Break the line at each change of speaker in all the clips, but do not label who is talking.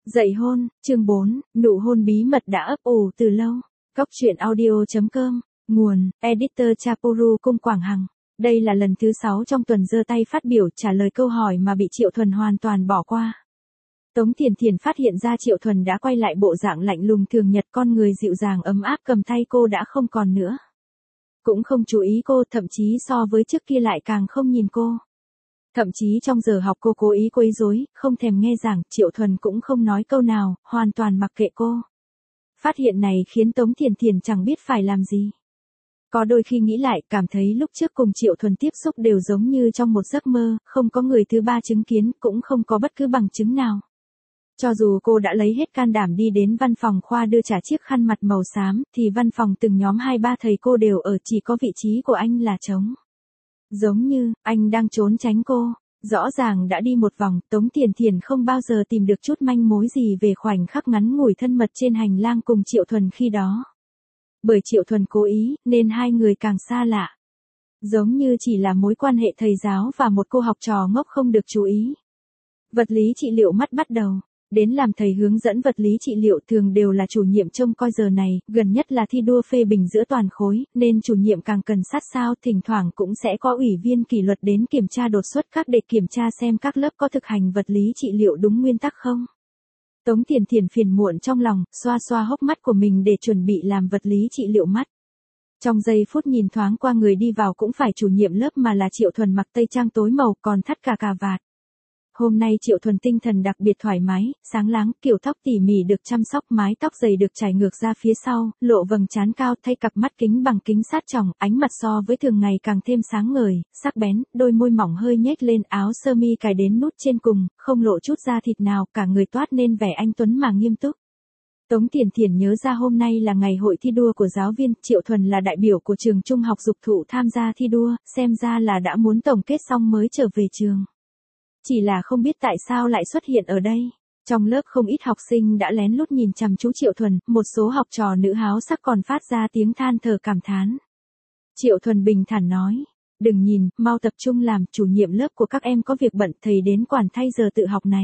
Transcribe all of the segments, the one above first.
Dạy hôn, chương 4, nụ hôn bí mật đã ấp ủ từ lâu. Cóc truyện audio.com, nguồn, editor Chapuru Cung Quảng Hằng. Đây là lần thứ 6 trong tuần giơ tay phát biểu trả lời câu hỏi mà bị Triệu Thuần hoàn toàn bỏ qua. Tống Thiền Thiền phát hiện ra Triệu Thuần đã quay lại bộ dạng lạnh lùng thường nhật, con người dịu dàng ấm áp cầm tay cô đã không còn nữa. Cũng không chú ý cô, thậm chí so với trước kia lại càng không nhìn cô. Thậm chí trong giờ học cô cố ý quấy rối, không thèm nghe giảng, Triệu Thuần cũng không nói câu nào, hoàn toàn mặc kệ cô. Phát hiện này khiến Tống Thiền Thiền chẳng biết phải làm gì. Có đôi khi nghĩ lại, cảm thấy lúc trước cùng Triệu Thuần tiếp xúc đều giống như trong một giấc mơ, không có người thứ ba chứng kiến, cũng không có bất cứ bằng chứng nào. Cho dù cô đã lấy hết can đảm đi đến văn phòng khoa đưa trả chiếc khăn mặt màu xám, thì văn phòng từng nhóm 2-3 thầy cô đều ở, chỉ có vị trí của anh là trống. Giống như, anh đang trốn tránh cô. Rõ ràng đã đi một vòng, Tống Thiền Thiền không bao giờ tìm được chút manh mối gì về khoảnh khắc ngắn ngủi thân mật trên hành lang cùng Triệu Thuần khi đó. Bởi Triệu Thuần cố ý, nên hai người càng xa lạ. Giống như chỉ là mối quan hệ thầy giáo và một cô học trò ngốc không được chú ý. Vật lý trị liệu mắt bắt đầu. Đến làm thầy hướng dẫn vật lý trị liệu thường đều là chủ nhiệm trông coi giờ này, gần nhất là thi đua phê bình giữa toàn khối, nên chủ nhiệm càng cần sát sao, thỉnh thoảng cũng sẽ có ủy viên kỷ luật đến kiểm tra đột xuất các để kiểm tra xem các lớp có thực hành vật lý trị liệu đúng nguyên tắc không. Tống Thiền Thiền phiền muộn trong lòng, xoa xoa hốc mắt của mình để chuẩn bị làm vật lý trị liệu mắt. Trong giây phút nhìn thoáng qua người đi vào cũng phải chủ nhiệm lớp mà là Triệu Thuần, mặc tây trang tối màu còn thắt cà vạt. Hôm nay Triệu Thuần tinh thần đặc biệt thoải mái, sáng láng, kiểu tóc tỉ mỉ được chăm sóc, mái tóc dày được trải ngược ra phía sau, lộ vầng trán cao, thay cặp mắt kính bằng kính sát tròng, ánh mặt so với thường ngày càng thêm sáng ngời, sắc bén, đôi môi mỏng hơi nhếch lên, áo sơ mi cài đến nút trên cùng, không lộ chút da thịt nào, cả người toát nên vẻ anh tuấn mà nghiêm túc. Tống Thiền Thiền nhớ ra hôm nay là ngày hội thi đua của giáo viên, Triệu Thuần là đại biểu của trường trung học dục thụ tham gia thi đua, xem ra là đã muốn tổng kết xong mới trở về trường. Chỉ là không biết tại sao lại xuất hiện ở đây. Trong lớp không ít học sinh đã lén lút nhìn chằm chú Triệu Thuần, một số học trò nữ háo sắc còn phát ra tiếng than thở cảm thán. Triệu Thuần bình thản nói, đừng nhìn, mau tập trung làm, chủ nhiệm lớp của các em có việc bận, thầy đến quản thay giờ tự học này.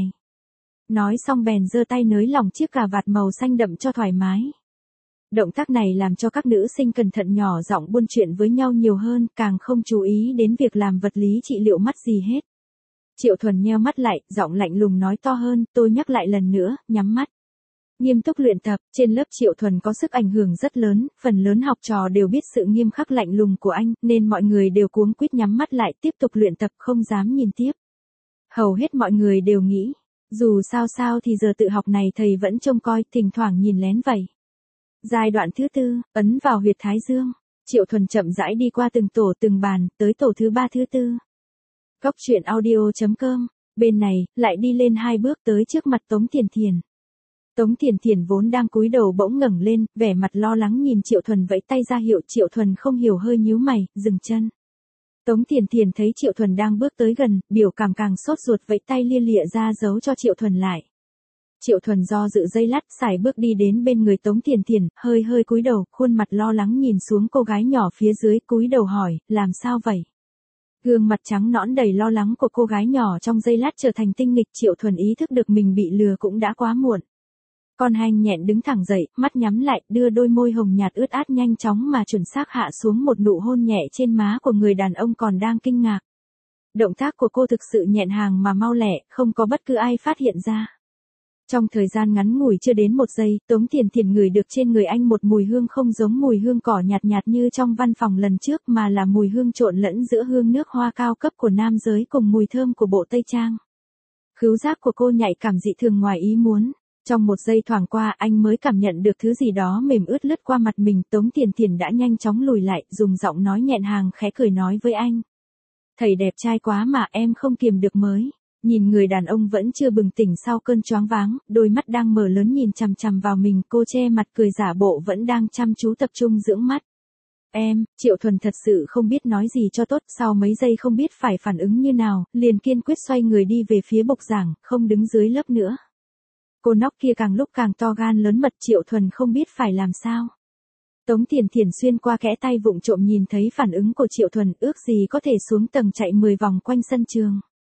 Nói xong bèn giơ tay nới lỏng chiếc cà vạt màu xanh đậm cho thoải mái. Động tác này làm cho các nữ sinh cẩn thận nhỏ giọng buôn chuyện với nhau nhiều hơn, càng không chú ý đến việc làm vật lý trị liệu mắt gì hết. Triệu Thuần nheo mắt lại, giọng lạnh lùng nói to hơn, tôi nhắc lại lần nữa, nhắm mắt. Nghiêm túc luyện tập, trên lớp Triệu Thuần có sức ảnh hưởng rất lớn, phần lớn học trò đều biết sự nghiêm khắc lạnh lùng của anh, nên mọi người đều cuống quýt nhắm mắt lại, tiếp tục luyện tập, không dám nhìn tiếp. Hầu hết mọi người đều nghĩ, dù sao thì giờ tự học này thầy vẫn trông coi, thỉnh thoảng nhìn lén vậy. Giai đoạn thứ 4, ấn vào huyệt thái dương. Triệu Thuần chậm rãi đi qua từng tổ từng bàn, tới tổ thứ 3 thứ 4. Cóc truyện audio.com, bên này, lại đi lên 2 bước tới trước mặt Tống Thiền Thiền. Tống Thiền Thiền vốn đang cúi đầu bỗng ngẩng lên, vẻ mặt lo lắng nhìn Triệu Thuần vẫy tay ra hiệu, Triệu Thuần không hiểu hơi nhíu mày, dừng chân. Tống Thiền Thiền thấy Triệu Thuần đang bước tới gần, biểu cảm càng sốt ruột vẫy tay lia lịa ra dấu cho Triệu Thuần lại. Triệu Thuần do dự giây lát, sải bước đi đến bên người Tống Thiền Thiền, hơi cúi đầu, khuôn mặt lo lắng nhìn xuống cô gái nhỏ phía dưới, cúi đầu hỏi, làm sao vậy? Gương mặt trắng nõn đầy lo lắng của cô gái nhỏ trong giây lát trở thành tinh nghịch, Triệu Thuần ý thức được mình bị lừa cũng đã quá muộn. Con Hành nhẹn đứng thẳng dậy, mắt nhắm lại, đưa đôi môi hồng nhạt ướt át nhanh chóng mà chuẩn xác hạ xuống một nụ hôn nhẹ trên má của người đàn ông còn đang kinh ngạc. Động tác của cô thực sự nhẹn hàng mà mau lẹ, không có bất cứ ai phát hiện ra. Trong thời gian ngắn ngủi chưa đến 1 giây, Tống Thiền Thiền ngửi được trên người anh một mùi hương không giống mùi hương cỏ nhạt như trong văn phòng lần trước mà là mùi hương trộn lẫn giữa hương nước hoa cao cấp của nam giới cùng mùi thơm của bộ tây trang. Khứu giác của cô nhạy cảm dị thường ngoài ý muốn. Trong 1 giây thoảng qua anh mới cảm nhận được thứ gì đó mềm ướt lướt qua mặt mình. Tống Thiền Thiền đã nhanh chóng lùi lại, dùng giọng nói nhẹn hàng khẽ cười nói với anh. Thầy đẹp trai quá mà em không kiềm được mới. Nhìn người đàn ông vẫn chưa bừng tỉnh sau cơn choáng váng, đôi mắt đang mở lớn nhìn chằm chằm vào mình, cô che mặt cười giả bộ vẫn đang chăm chú tập trung dưỡng mắt. Em, Triệu Thuần thật sự không biết nói gì cho tốt, sau mấy giây không biết phải phản ứng như nào, liền kiên quyết xoay người đi về phía bục giảng, không đứng dưới lớp nữa. Cô nóc kia càng lúc càng to gan lớn mật, Triệu Thuần không biết phải làm sao. Tống Thiền Thiền xuyên qua kẽ tay vụng trộm nhìn thấy phản ứng của Triệu Thuần, ước gì có thể xuống tầng chạy 10 vòng quanh sân trường.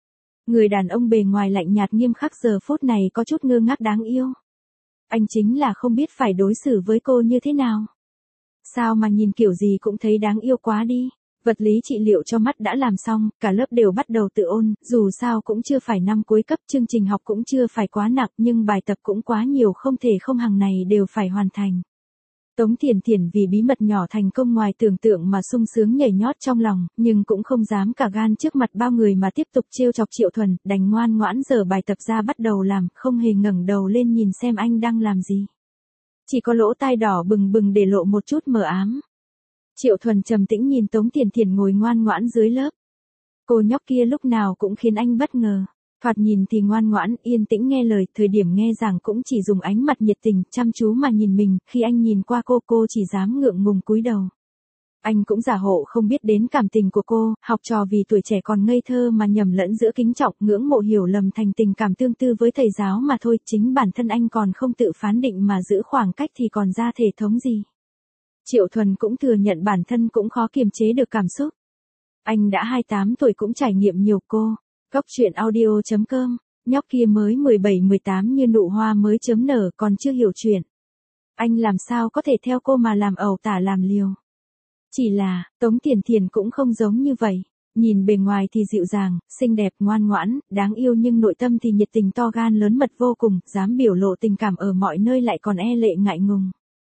Người đàn ông bề ngoài lạnh nhạt nghiêm khắc giờ phút này có chút ngơ ngác đáng yêu. Anh chính là không biết phải đối xử với cô như thế nào. Sao mà nhìn kiểu gì cũng thấy đáng yêu quá đi. Vật lý trị liệu cho mắt đã làm xong, cả lớp đều bắt đầu tự ôn, dù sao cũng chưa phải năm cuối cấp, chương trình học cũng chưa phải quá nặng nhưng bài tập cũng quá nhiều không thể không hàng này đều phải hoàn thành. Tống Thiển Thiển vì bí mật nhỏ thành công ngoài tưởng tượng mà sung sướng nhảy nhót trong lòng, nhưng cũng không dám cả gan trước mặt bao người mà tiếp tục trêu chọc Triệu Thuần, đành ngoan ngoãn dở bài tập ra bắt đầu làm, không hề ngẩng đầu lên nhìn xem anh đang làm gì. Chỉ có lỗ tai đỏ bừng bừng để lộ một chút mờ ám. Triệu Thuần trầm tĩnh nhìn Tống Thiển Thiển ngồi ngoan ngoãn dưới lớp. Cô nhóc kia lúc nào cũng khiến anh bất ngờ. Thoạt nhìn thì ngoan ngoãn, yên tĩnh nghe lời, thời điểm nghe giảng cũng chỉ dùng ánh mặt nhiệt tình, chăm chú mà nhìn mình, khi anh nhìn qua cô chỉ dám ngượng ngùng cúi đầu. Anh cũng giả hộ không biết đến cảm tình của cô, học trò vì tuổi trẻ còn ngây thơ mà nhầm lẫn giữa kính trọng, ngưỡng mộ hiểu lầm thành tình cảm tương tư với thầy giáo mà thôi, chính bản thân anh còn không tự phán định mà giữ khoảng cách thì còn ra thể thống gì. Triệu Thuần cũng thừa nhận bản thân cũng khó kiềm chế được cảm xúc. Anh đã 28 tuổi cũng trải nghiệm nhiều cô. Cóc truyện audio.com, nhóc kia mới 17-18 như nụ hoa mới chớm nở còn chưa hiểu chuyện. Anh làm sao có thể theo cô mà làm ẩu tả làm liều. Chỉ là, Tống Thiển Thiển cũng không giống như vậy. Nhìn bề ngoài thì dịu dàng, xinh đẹp, ngoan ngoãn, đáng yêu nhưng nội tâm thì nhiệt tình to gan lớn mật vô cùng, dám biểu lộ tình cảm ở mọi nơi lại còn e lệ ngại ngùng.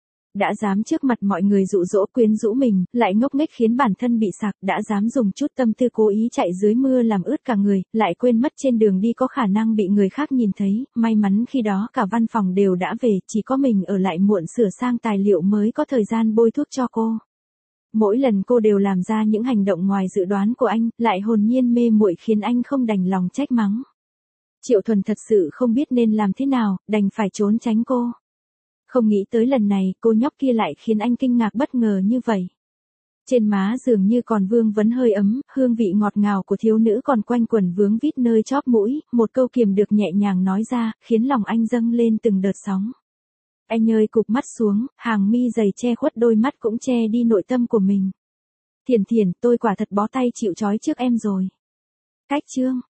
Đã dám trước mặt mọi người dụ dỗ quyến rũ mình, lại ngốc nghếch khiến bản thân bị sặc, đã dám dùng chút tâm tư cố ý chạy dưới mưa làm ướt cả người, lại quên mất trên đường đi có khả năng bị người khác nhìn thấy, may mắn khi đó cả văn phòng đều đã về, chỉ có mình ở lại muộn sửa sang tài liệu mới có thời gian bôi thuốc cho cô. Mỗi lần cô đều làm ra những hành động ngoài dự đoán của anh, lại hồn nhiên mê muội khiến anh không đành lòng trách mắng. Triệu Thuần thật sự không biết nên làm thế nào, đành phải trốn tránh cô. Không nghĩ tới lần này, cô nhóc kia lại khiến anh kinh ngạc bất ngờ như vậy. Trên má dường như còn vương vấn hơi ấm, hương vị ngọt ngào của thiếu nữ còn quanh quẩn vướng vít nơi chóp mũi, một câu kiềm được nhẹ nhàng nói ra, khiến lòng anh dâng lên từng đợt sóng. Anh ơi cụp mắt xuống, hàng mi dày che khuất đôi mắt cũng che đi nội tâm của mình. Thiển Thiển, tôi quả thật bó tay chịu trói trước em rồi. Cách chương.